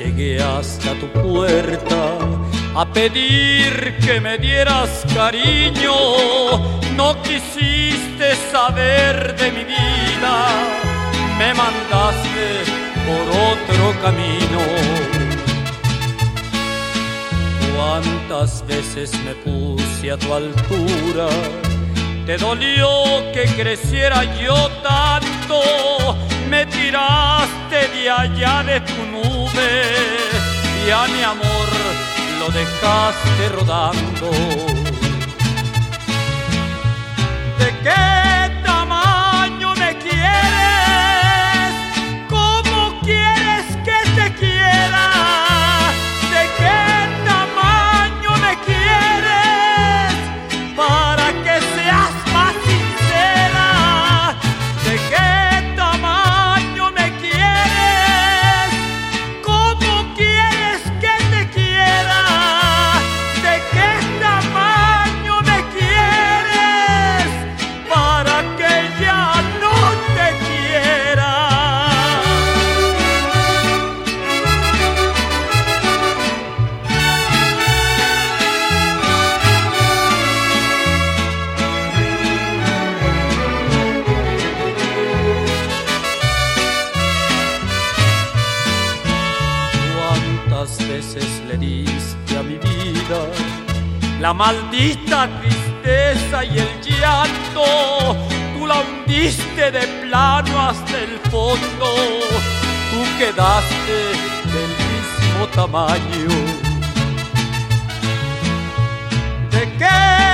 llegué hasta tu puerta a pedir que me dieras cariño. No quisiste saber de mi vida, me mandaste por otro camino. Cuántas veces me puse a tu altura, te dolió que creciera yo tanto, me tiraste de allá de tu nube y a mi amor lo dejaste rodando. ¿De qué tamaño me quieres? ¿Cómo quieres que te quiera? ¿De qué tamaño me quieres? Para que seas más sincera. ¿De qué tamaño me quieres? ¿Cómo quieres que te quiera? ¿De qué tamaño me quieres? Para que ya no te quiera. ¿Cuántas veces le diste a mi vida la maldita tristeza y el llanto? Tú la hundiste de plano hasta el fondo, tú quedaste del mismo tamaño. ¿De qué